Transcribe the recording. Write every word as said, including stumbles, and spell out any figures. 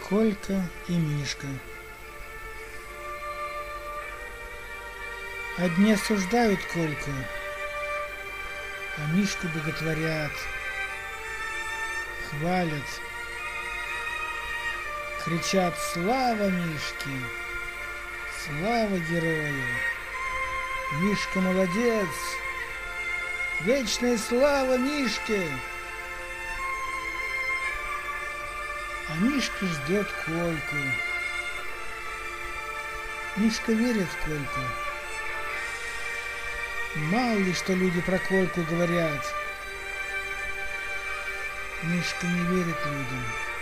Колька и Мишка. Одни осуждают Кольку, а Мишку боготворят, хвалят, кричат: «Слава Мишке! Слава герою! Мишка молодец! Вечная слава Мишке!» А Мишка ждет Кольку. Мишка верит в Кольку. Мало ли что люди про Кольку говорят. Мишка не верит людям.